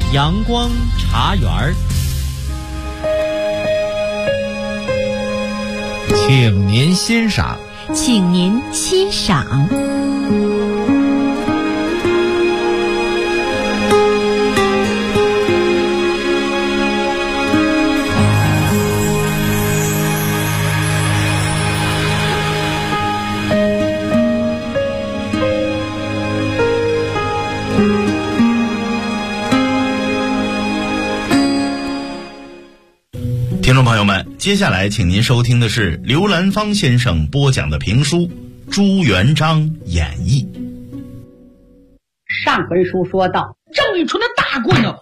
阳光茶园儿， 请您欣赏。 请您欣赏。 听众朋友们，接下来请您收听的是刘兰芳先生播讲的评书《朱元璋演义》。 上回书说到，郑玉春的大棍呢，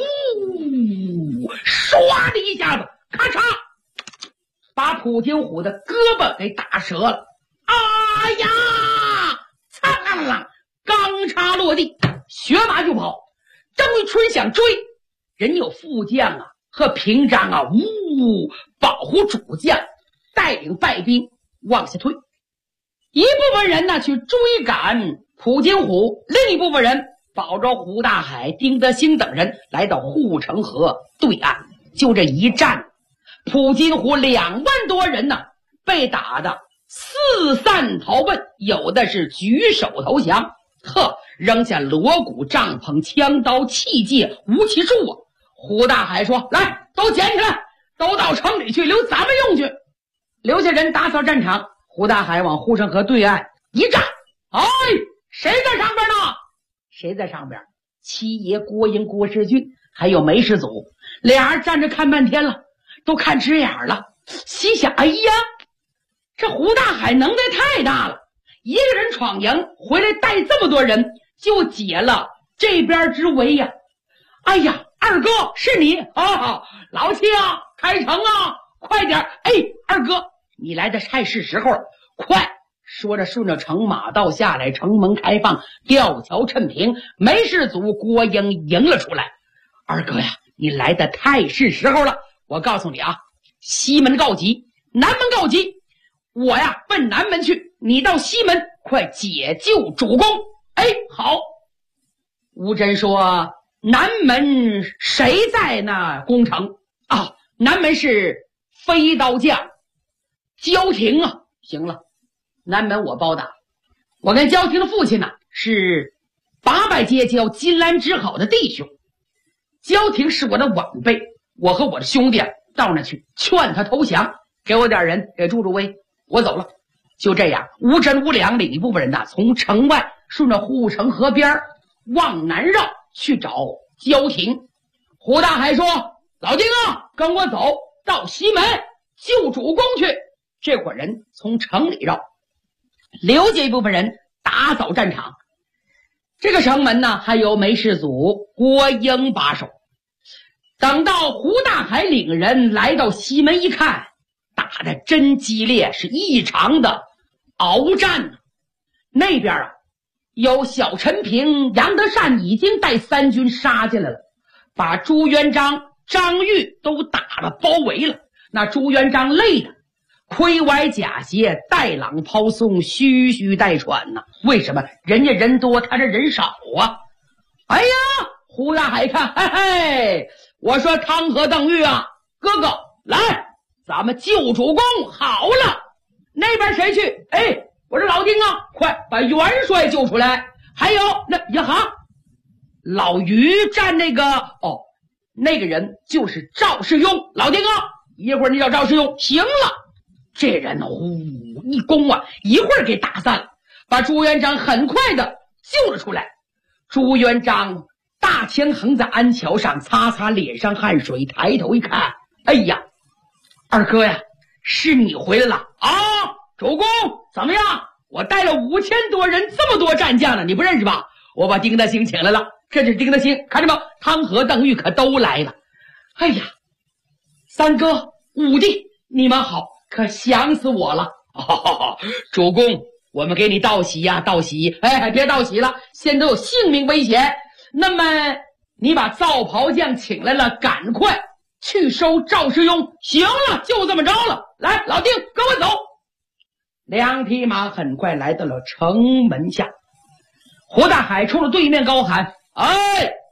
唰的一下子，咔嚓，把普金虎的胳膊给打折了。哎呀，擦啦啦，钢叉落地，学马就跑。郑玉春想追，人有副将啊和平章啊，保护主将，带领败兵往下退。一部分人呢去追赶普金虎，另一部分人保着胡大海、丁德兴等人来到护城河对岸。就这一战，普金虎2万多人呢，被打的四散逃奔，有的是举手投降，扔下锣鼓、帐篷、枪刀、器械、无其数啊。胡大海说：“来，都捡起来，都到城里去，留咱们用去。”留下人打扫战场。胡大海往护城河对岸一站，哎，谁在上边呢？谁在上边？七爷郭英、郭世俊还有梅世祖，俩人站着看半天了，都看直眼了，心想：哎呀，这胡大海能耐太大了，一个人闯营回来带这么多人，就解了这边之围呀！哎呀，二哥是你啊，老七啊，开城啊，快点！哎，二哥你来的太是时候了，快！说着顺着城马道下来，城门开放，吊桥趁平，梅世祖郭英迎了出来。二哥呀，你来的太是时候了，我告诉你啊，西门告急，南门告急，我呀奔南门去，你到西门快解救主公。哎，好。吴真说：南门谁在那攻城啊？南门是飞刀将焦廷啊。行了，南门我包打。我跟焦廷的父亲呢是800结交金兰之好的弟兄，焦廷是我的晚辈，我和我的兄弟到那去劝他投降，给我点人，给助助威，我走了。就这样，吴真、吴良领一部分人呢，从城外顺着护城河边往南绕去找焦廷。胡大海说：老丁啊，跟我走到西门救主公去。这伙人从城里绕，留下一部分人打扫战场。这个城门呢，还有梅世祖、郭英把守。等到胡大海领人来到西门一看，打得真激烈，是异常的鏖战。那边啊，有小陈平、杨德善已经带3军杀进来了，把朱元璋、张玉都打了，包围了。那朱元璋累的盔崴甲鞋，带榔抛松，吁吁带喘呢。为什么？人家人多，他这人少啊。哎呀，胡大海看，嘿嘿，我说汤和邓玉啊，哥哥来，咱们救主公好了。那边谁去？哎，我说老丁啊，快把元帅救出来。还有那呀哈，老于站那个那个人就是赵世庸。老丁啊，一会儿你找赵世庸。行了。这人呼一弓啊，一会儿给打散了，把朱元璋很快的救了出来。朱元璋大枪横在鞍桥上，擦擦脸上汗水，抬头一看，哎呀，二哥呀，是你回来了啊！主公怎么样？我带了5000多人，这么多战将呢，你不认识吧？我把丁德兴请来了，这就是丁德兴，看着没有？汤和邓玉可都来了。哎呀，三哥五弟你们好，可想死我了。主公，我们给你道喜呀，道喜。哎，别道喜了，现在有性命危险。那么你把赵袍将请来了，赶快去收赵世庸。行了，就这么着了。来，老丁跟我走。2匹马很快来到了城门下。胡大海冲着对面高喊：哎，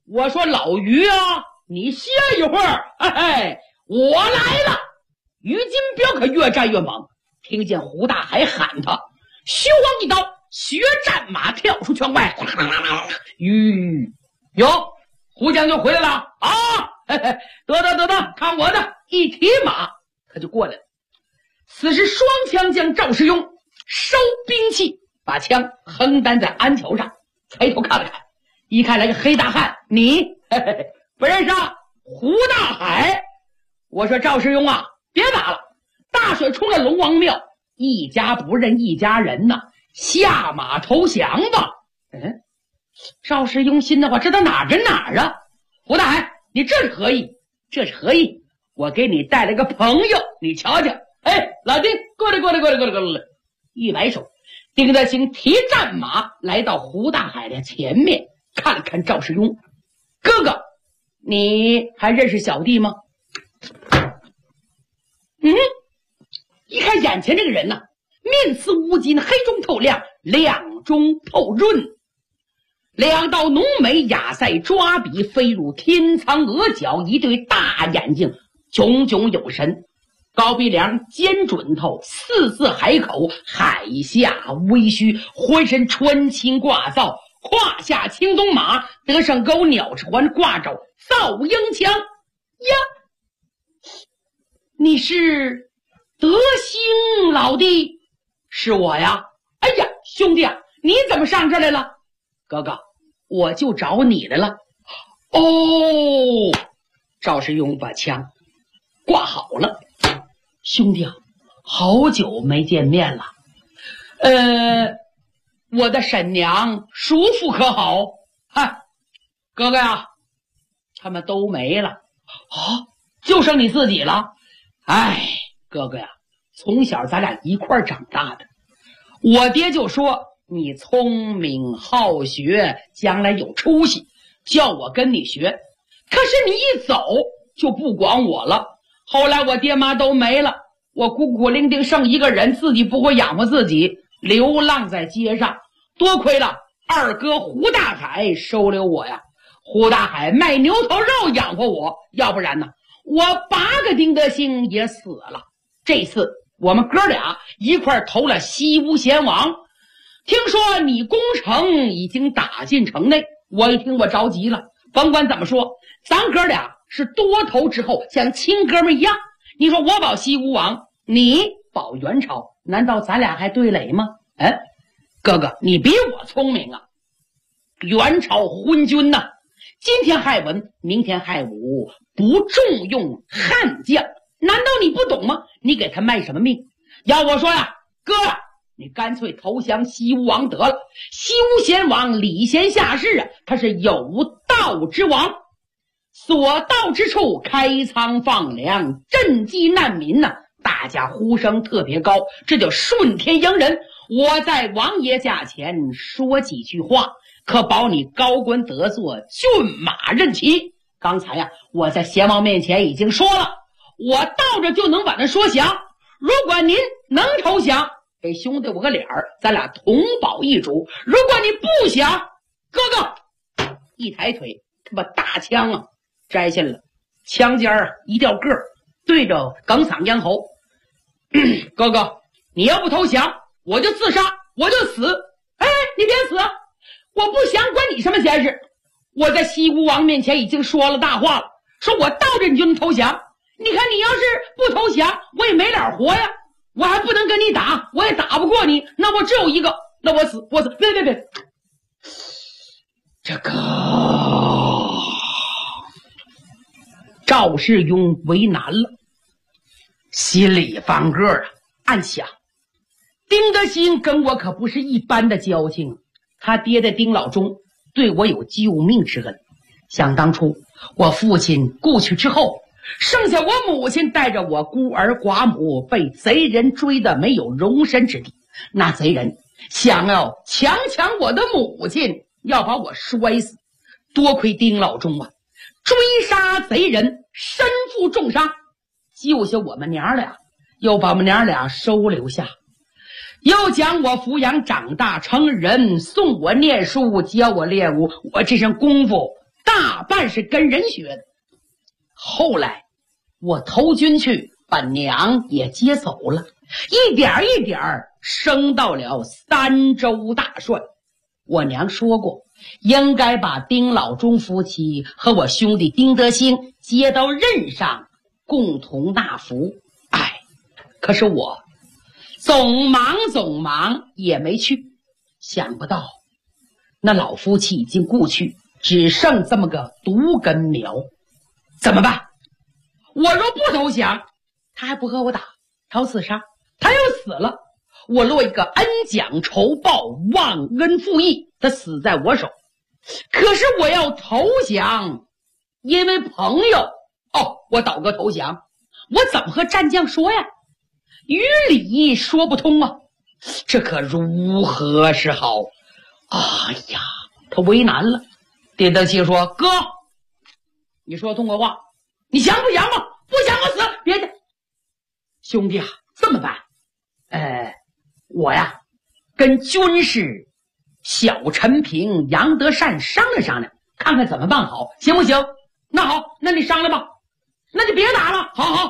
我说老于啊，你歇一会儿，嘿嘿，我来了。于金彪可越战越猛，听见胡大海喊他，虚晃一刀，学战马跳出圈外。哟，胡将军回来了啊！嘿嘿，得，看我的！一提马，他就过来了。此时双枪将赵世庸收兵器，把枪横担在鞍桥上，抬头看了看，一看来个黑大汉，你嘿嘿不认识啊？胡大海。我说赵世庸啊，别打了，大水冲了龙王庙，一家不认一家人呐，下马投降吧。赵世庸心的话，这都哪跟哪啊？胡大海，你这是何意？这是何意？我给你带来个朋友，你瞧瞧。老丁，过来！一摆手，丁德兴提战马来到胡大海的前面，看了看赵世庸，哥哥，你还认识小弟吗？一看眼前这个人呐，面似乌金，黑中透亮，亮中透润，两道浓眉雅腮，抓笔飞入天苍额角，一对大眼睛炯炯有神，高鼻梁，尖准头，四字海口，海下微须，浑身穿青挂皂，胯下青鬃马，得胜钩，鸟翅环，挂着造鹰枪呀。你是德兴老弟？是我呀。哎呀，兄弟啊，你怎么上这来了？哥哥，我就找你来了。赵世庸把枪挂好了。兄弟啊，好久没见面了。我的婶娘叔父可好？哥哥呀，他们都没了。就剩你自己了。哥哥呀，从小咱俩一块长大的，我爹就说你聪明好学，将来有出息，叫我跟你学。可是你一走就不管我了。后来我爹妈都没了，我孤苦伶仃剩一个人，自己不会养活自己，流浪在街上。多亏了二哥胡大海收留我呀。胡大海卖牛头肉养活我，要不然呢，我8个丁德兴也死了。这次我们哥俩一块投了西吴贤王。听说你攻城已经打进城内，我一听我着急了。甭管怎么说，咱哥俩是多头之后，像亲哥们一样。你说我保西吴王，你保元朝，难道咱俩还对垒吗？哥哥，你比我聪明啊。元朝昏君呐，今天害文，明天害武，不重用汉将，难道你不懂吗？你给他卖什么命？要我说呀，哥，你干脆投降西吴王得了。西吴贤王礼贤下士啊，他是有道之王，所到之处开仓放粮，赈济难民呐，大家呼声特别高，这叫顺天迎人。我在王爷驾前说几句话，可保你高官得坐，骏马任骑。刚才呀，我在贤王面前已经说了，我到这就能把他说降。如果您能投降，给兄弟我个脸儿，咱俩同保一主。如果你不想，哥哥一抬腿，他把大枪啊摘下了，枪尖儿一掉个儿，对着耿嗓咽喉。哥哥，你要不投降，我就自杀，我就死。你别死，我不想管你什么闲事。我在西吴王面前已经说了大话了，说我到这你就能投降。你看你要是不投降，我也没脸活呀，我还不能跟你打，我也打不过你，那我只有一个，那我死。别，这个赵世庸为难了，心里翻个啊，暗想丁德兴跟我可不是一般的交情，他爹的丁老中对我有救命之恩。想当初我父亲故去之后，剩下我母亲带着我孤儿寡母，被贼人追得没有容身之地。那贼人想要强我的母亲，要把我摔死。多亏丁老中啊，追杀贼人，身负重伤，救下我们娘俩，又把我们娘俩收留下，又将我抚养长大成人，送我念书，教我练武。我这身功夫大大半是跟人学的。后来我投军去，把娘也接走了，一点一点升到了3州大帅。我娘说过，应该把丁老中夫妻和我兄弟丁德兴接到任上，共同纳福。可是我总忙也没去。想不到那老夫妻已经故去，只剩这么个独根苗，怎么办？我若不投降，他还不和我打，他要自杀，他要死了，我落一个恩将仇报，忘恩负义，他死在我手。可是我要投降，因为朋友，我倒戈投降，我怎么和战将说呀？于理说不通啊，这可如何是好？哎呀，他为难了。丁德兴说：“哥，你说通过话，你降不降吧？不降我死！别的兄弟啊，这么办？我呀，跟军士小陈平、杨德善商量商量，看看怎么办好，行不行？那好，那你商量吧，那就别打了。好，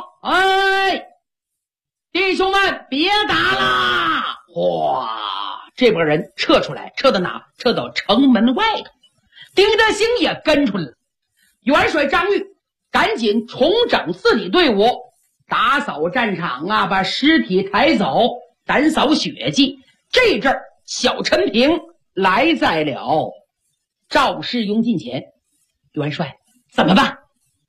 弟兄们，别打了！哗，这拨人撤出来，撤到哪？撤到城门外头。丁德兴也跟出来了。元帅张玉赶紧重整自己队伍，打扫战场啊，把尸体抬走，打扫血迹。这阵儿，小陈平来在了赵世庸近前。元帅，怎么办？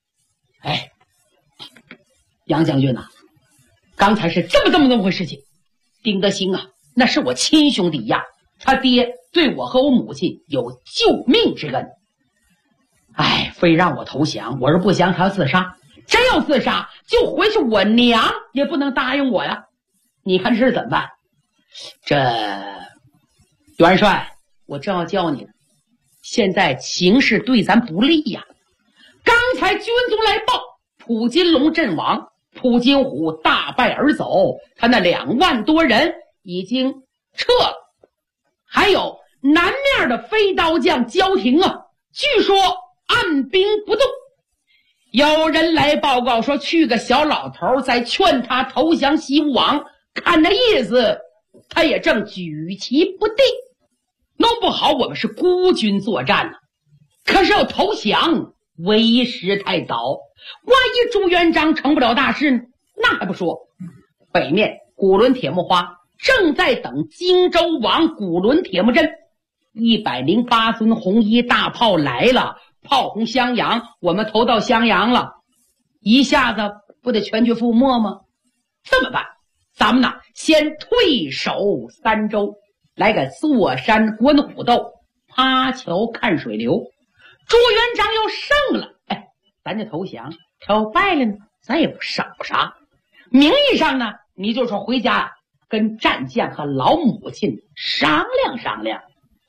杨将军呐，刚才是这么回事情。丁德兴啊，那是我亲兄弟呀，他爹对我和我母亲有救命之恩。非让我投降，我说不降他要自杀，真要自杀就回去，我娘也不能答应我呀。你看这是怎么办？这元帅，我正要叫你呢，现在形势对咱不利呀。刚才军卒来报，普金龙阵亡，普金虎大败而走，他那2万多人已经撤了。还有南面的飞刀将焦廷啊，据说按兵不动。有人来报告说，去个小老头在劝他投降西吴王，看那意思他也正举棋不定。弄不好我们是孤军作战呢，可是要投降为时太早，万一朱元璋成不了大事呢？那还不说，北面古伦铁木花正在等荆州王古伦铁木阵，108尊红衣大炮来了，炮轰襄阳，我们投到襄阳了，一下子不得全军覆没吗？这么办？咱们呢，先退守3州，来个坐山观虎斗，趴桥看水流。朱元璋要胜了，咱就投降；他要败了呢，咱也不少啥。名义上呢，你就说回家跟战将和老母亲商量商量。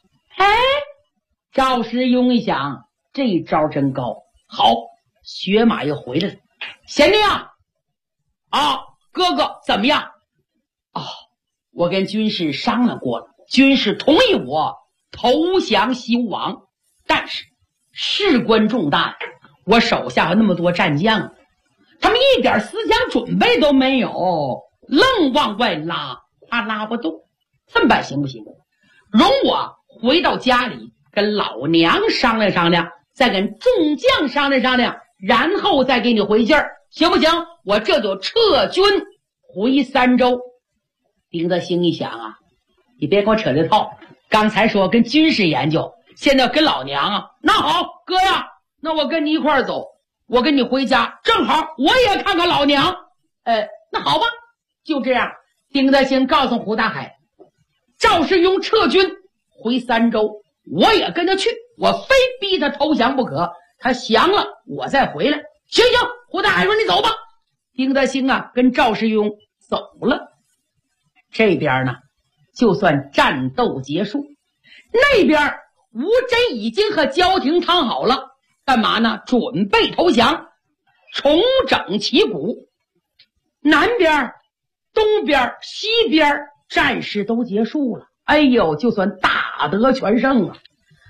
赵世庸一想，这一招真高，好，血马又回来了。贤弟啊，哥哥怎么样？我跟军士商量过了，军士同意我投降西吴王，但是事关重大，我手下有那么多战将，他们一点思想准备都没有，愣往外拉，他拉不动。这么办行不行？容我回到家里跟老娘商量商量，再跟众将商量商量，然后再给你回信儿，行不行？我这就撤军回3州。丁德兴一想你别给我扯这套，刚才说跟军事研究，现在跟老娘那好，哥呀，那我跟你一块儿走，我跟你回家，正好我也看看老娘。那好吧，就这样。丁德兴告诉胡大海，赵世庸撤军回3州，我也跟他去，我非逼他投降不可，他降了我再回来。行，胡大海说你走吧。丁德兴跟赵世庸走了。这边呢，就算战斗结束，那边吴真已经和焦廷谈好了，干嘛呢？准备投降，重整旗鼓。南边、东边、西边战事都结束了，就算大得全胜了。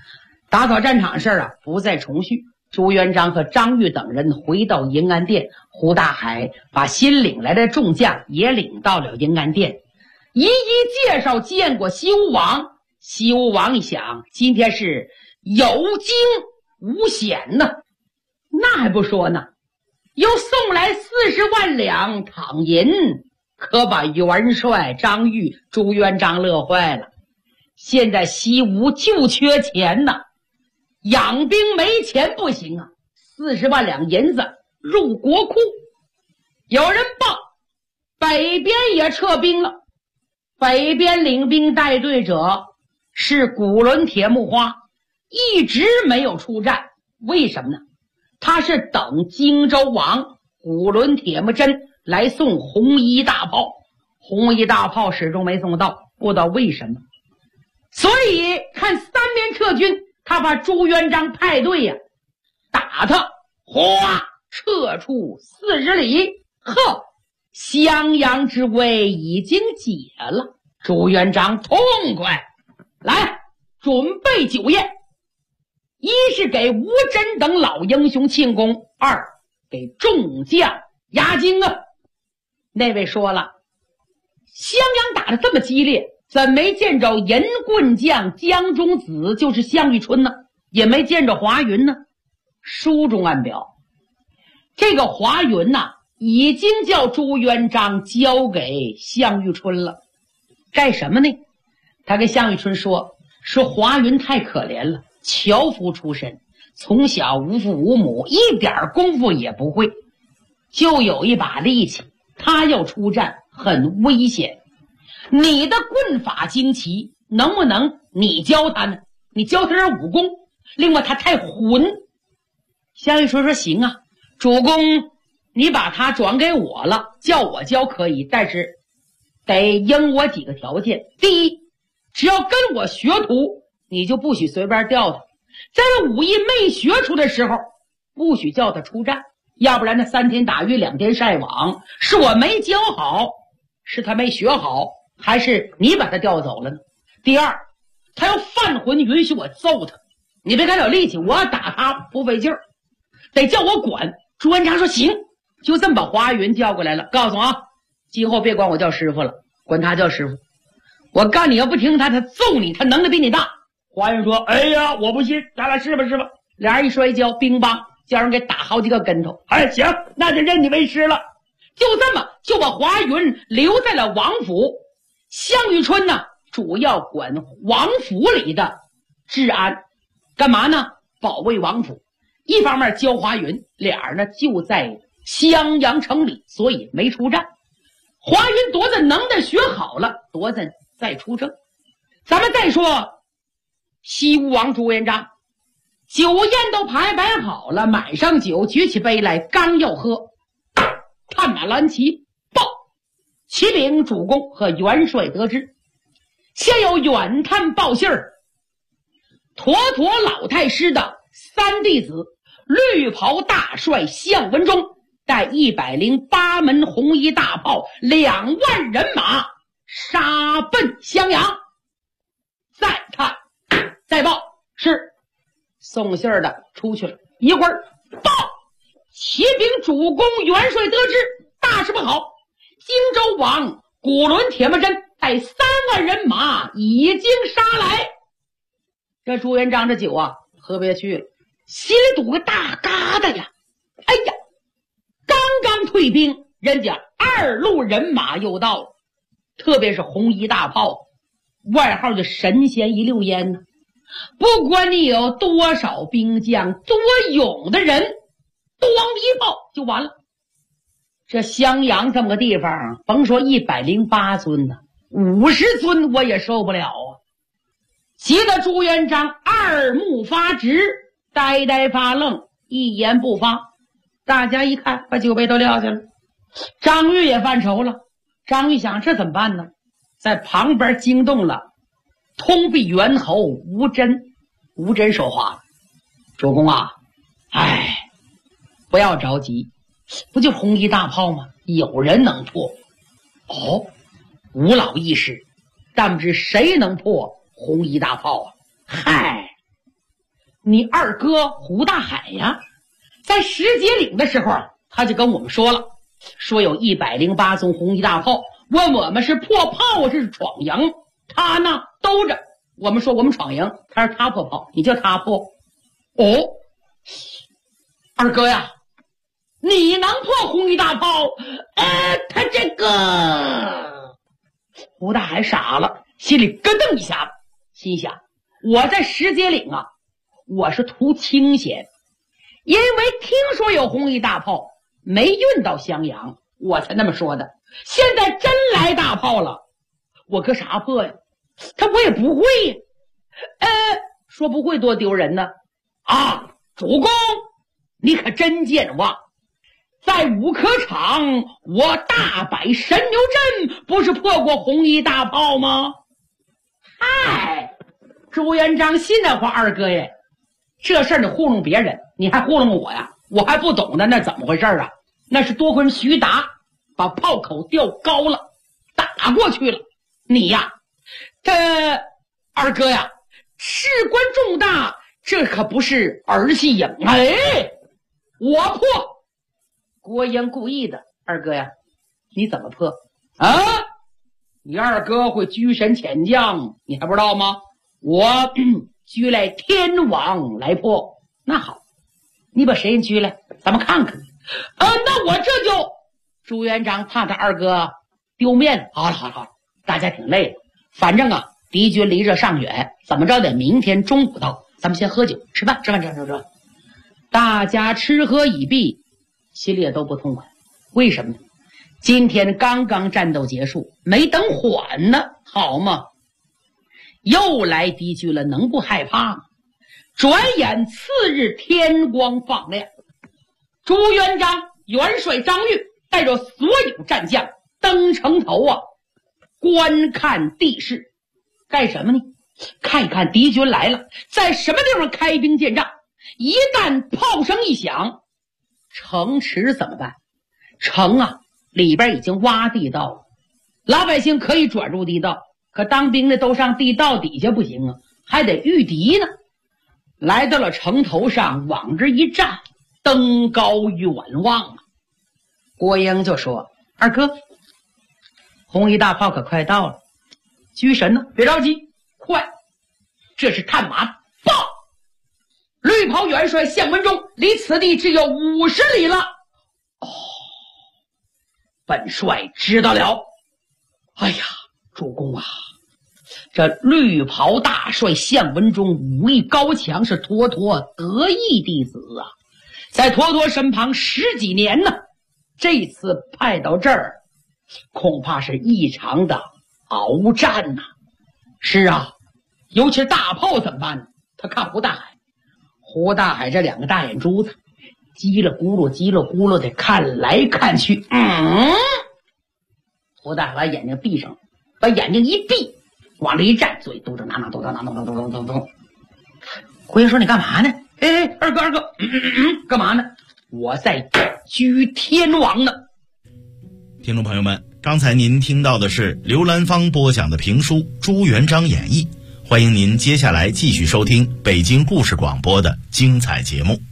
打扫战场事啊不再重续。朱元璋和张玉等人回到迎安殿，胡大海把新领来的众将也领到了迎安殿，一一介绍见过西吴王。西吴王一想，今天是有惊无险呢，那还不说呢，又送来40万两躺银，可把元帅张玉、朱元璋乐坏了。现在西吴就缺钱呢，养兵没钱不行啊，40万两银子入国库。有人报北边也撤兵了，北边领兵带队者是古伦铁木花，一直没有出战。为什么呢？他是等荆州王古伦铁木真来送红衣大炮，红衣大炮始终没送到，不知道为什么。所以看3边撤军，他把朱元璋派队呀，打他，哗，撤出40里。呵，襄阳之危已经解了，朱元璋痛快，来准备酒宴。一是给吴真等老英雄庆功，二给众将压惊啊。那位说了，襄阳打得这么激烈，怎没见着银棍将江中子就是项玉春呢？也没见着华云呢？书中暗表，这个华云呐，已经叫朱元璋交给项玉春了。干什么呢？他跟项玉春说华云太可怜了，樵夫出身，从小无父无母，一点功夫也不会，就有一把力气，他要出战很危险。你的棍法精奇，能不能你教他呢？你教他点武功。另外他太混。项玉春说行啊，主公你把他转给我了，叫我教可以，但是得应我几个条件。第一，只要跟我学徒，你就不许随便调他，在武艺没学出的时候不许叫他出战，要不然那3天打鱼2天晒网，是我没教好，是他没学好，还是你把他调走了呢？第二，他要犯浑允许我揍他，你别看有力气，我要打他不费劲儿，得叫我管。朱元璋说行，就这么把华云叫过来了，告诉我啊，今后别管我叫师傅了，管他叫师傅。我告诉你，要不听他揍你，他能力比你大。华云说哎呀我不信，咱俩试吧。俩人一摔跤，乒乓叫人给打好几个跟头。哎行，那就认你为师了。就这么就把华云留在了王府。项玉春呢，主要管王府里的治安，干嘛呢？保卫王府。一方面教华云，俩人呢就在襄阳城里，所以没出战。华云多子能耐学好了，多子再出征。咱们再说西吴王朱元璋，酒宴都排摆好了，满上酒，举起杯来，刚要喝，探马蓝旗报，启禀主公和元帅得知，现有远探报信儿，妥妥老太师的3弟子绿袍大帅项文忠带108门红衣大炮2万人马杀奔襄阳。再看再报，是送信儿的出去了。一会儿报，启禀主公元帅得知，大事不好，荆州王古伦铁木真带3万人马已经杀来。这朱元璋这酒啊喝不下去了，心里堵个大疙瘩呀。哎呀，刚刚退兵，人家2路人马又到了，特别是红衣大炮，外号就神仙一溜烟呢。不管你有多少兵将，多勇的人，咣一炮就完了。这襄阳这么个地方，甭说108尊呢，50尊我也受不了啊。急得朱元璋2目发直，呆呆发愣，一言不发。大家一看，把酒杯都撂下了。张玉也犯愁了。张玉想，这怎么办呢？在旁边惊动了通臂猿侯吴真。吴真说话，主公啊，不要着急，不就红衣大炮吗？有人能破。哦，吴老义士，但不知谁能破红衣大炮啊？ 你二哥胡大海呀，在石碣岭的时候他就跟我们说了，说有108宗红衣大炮，问我们是破炮是闯营。他呢兜着我们说我们闯营，他说他破炮，你叫他破。哦，二哥呀，你能破红衣大炮？他这个胡大海傻了，心里咯噔一下子，心想我在石碣岭啊，我是图清闲，因为听说有红衣大炮没运到襄阳，我才那么说的。现在真来大炮了，我搁啥破呀？我也不会呀。说不会多丢人呢。啊，主公你可真健忘，在五科场我大摆神牛阵不是破过红衣大炮吗？嗨，朱元璋信那话，二哥爷，这事儿你糊弄别人，你还糊弄我呀？我还不懂的，那怎么回事啊？那是多亏徐达把炮口调高了，打过去了。你呀，二哥呀，事关重大，这可不是儿戏影。我破。郭英故意的，二哥呀，你怎么破啊？你二哥会居神遣将，你还不知道吗？我拘来天王来破。那好，你把谁拘来，咱们看看。那我这就朱元璋怕他二哥丢面子。好了，大家挺累的，反正啊，敌军离这上远，怎么着得明天中午到，咱们先喝酒吃饭。大家吃喝已毕，心里也都不痛快。为什么呢？今天刚刚战斗结束，没等缓呢，好嘛，又来敌军了，能不害怕吗？转眼次日天光放亮，朱元璋元帅张玉带着所有战将登城头啊，观看地势。干什么呢？看一看敌军来了，在什么地方开兵建仗。一旦炮声一响，城池怎么办？城啊里边已经挖地道了，老百姓可以转入地道，可当兵的都上地道底下不行啊，还得御敌呢。来到了城头上，往这一站，登高远望啊。郭英就说：二哥，红衣大炮可快到了，居神呢，别着急，快，这是探马报，绿袍元帅项文忠离此地只有50里了。本帅知道了。哎呀，主公啊，这绿袍大帅项文忠武艺高强，是妥妥得意弟子啊，在妥妥身旁10几年呢，这次派到这儿恐怕是异常的鏖战呐。是啊，尤其是大炮怎么办呢？他看胡大海，胡大海这2个大眼珠子叽了咕噜的看来看去。胡大海把眼睛闭上，把眼睛一闭，往这一站，嘴嘟嘟囔囔。郭英说：你干嘛呢？二哥，干嘛呢？我在居天王呢。 听众朋友们，刚才您听到的是刘兰芳播讲的评书《朱元璋演义》，欢迎您接下来继续收听北京故事广播的精彩节目。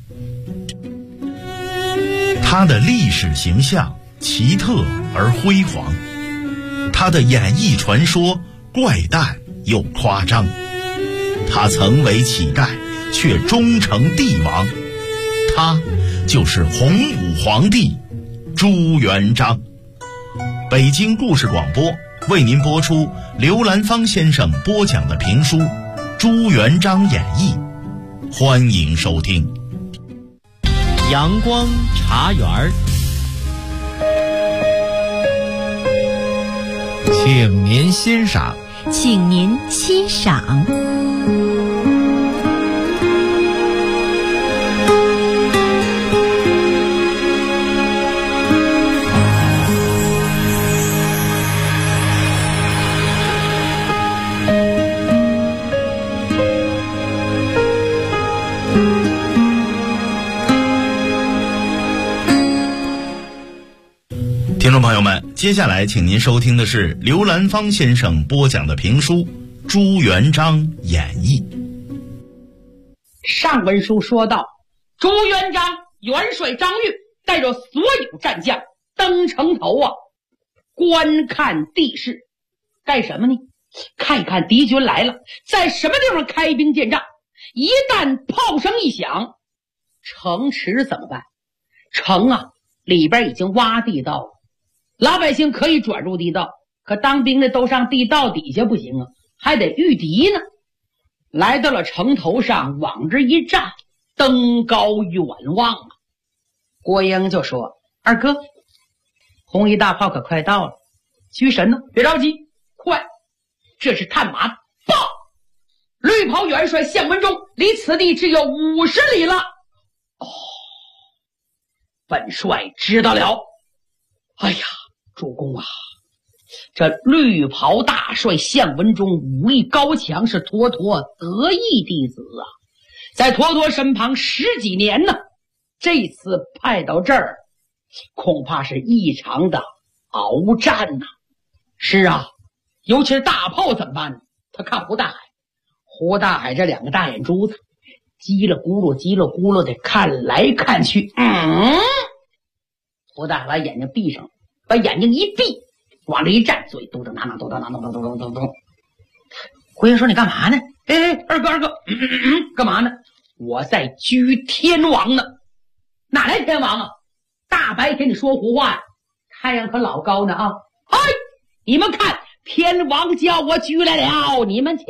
他的历史形象奇特而辉煌，他的演义传说怪诞又夸张，他曾为乞丐却终成帝王，他就是洪武皇帝朱元璋。北京故事广播为您播出刘兰芳先生播讲的评书《朱元璋演义》，欢迎收听。 阳光茶园， 请您欣赏。 请您欣赏。 听众朋友们，接下来请您收听的是刘兰芳先生播讲的评书《朱元璋演义》。 上文书说到，朱元璋元帅张玉带着所有战将登城头观看地势。干什么呢？看一看敌军来了，在什么地方开兵建仗。一旦炮声一响，城池怎么办？城里边已经挖地道了，老百姓可以转入地道，可当兵的都上地道底下不行还得御敌呢。来到了城头上，往这一站，登高远望郭英就说：“二哥，红衣大炮可快到了，居神呢？别着急，快！这是探马报，绿袍元帅项文忠离此地只有50里了。”本帅知道了。哎呀，主公这绿袍大帅项文忠武艺高强，是妥妥得意弟子在妥妥身旁10几年呢，这次派到这儿，恐怕是异常的鏖战是尤其是大炮怎么办呢？他看胡大海，胡大海这2个大眼珠子叽了咕噜的看来看去，胡大海把眼睛闭上，把眼睛一闭，往这一站，嘴嘟嘟囔囔嘟嘟囔囔嘟嘟嘟嘟。郭英说：“你干嘛呢？”二哥，干嘛呢？我在居天王呢。哪来天王大白天你说胡话呀？太阳可老高呢你们看，天王叫我居来了，你们瞧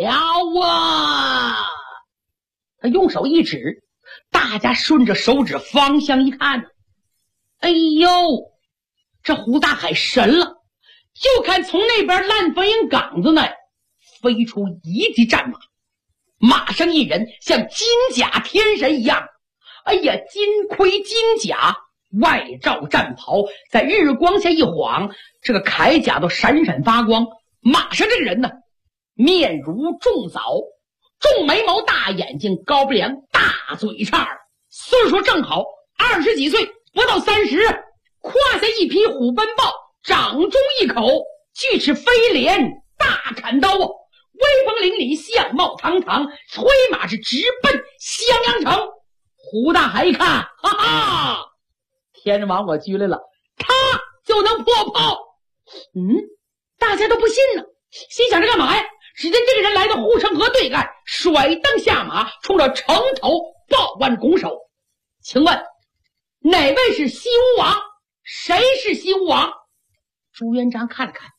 他用手一指，大家顺着手指方向一看哎呦，这胡大海神了！就看从那边烂坟营岗子那飞出一骑战马，马上一人像金甲天神一样，金盔金甲，外罩战袍，在日光下一晃，这个铠甲都闪闪发光。马上这个人面如重枣，重眉毛，大眼睛，高不良，大嘴叉，岁数正好20几岁，不到30，胯下一匹虎奔豹，掌中一口锯齿飞镰大砍刀威风凛凛，相貌堂堂，催马是直奔襄阳城。胡大海一看，哈哈，天王我拘来了，他就能破炮。大家都不信呢，心想着干嘛呀？只见这个人来到护城河对岸，甩蹬下马，冲着城头抱腕拱手。请问哪位是西吴王？谁是西吴王？朱元璋看了看，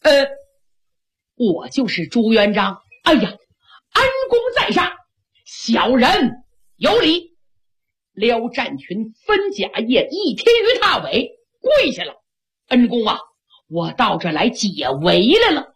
我就是朱元璋。安公在上，小人有礼。撩战群分甲夜一天于踏尾，跪下了。恩公我到这来解围来了。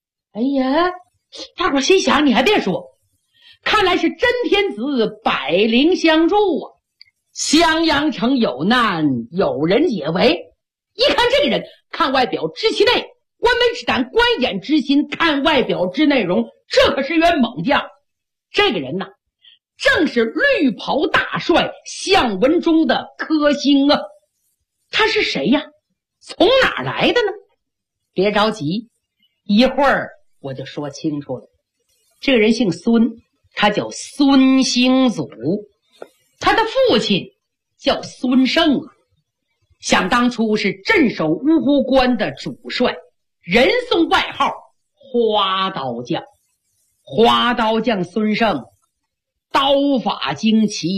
大伙心想，你还别说，看来是真天子百灵相助襄阳城有难，有人解围。一看这个人，看外表知其内，观门之胆，观眼之心，看外表之内容，这可是员猛将。这个人正是绿袍大帅项文忠的科星他是谁呀？从哪儿来的呢？别着急，一会儿我就说清楚了。这个人姓孙，他叫孙兴祖，他的父亲叫孙胜想当初是镇守芜湖关的主帅，人送外号花刀将。花刀将孙胜刀法精奇，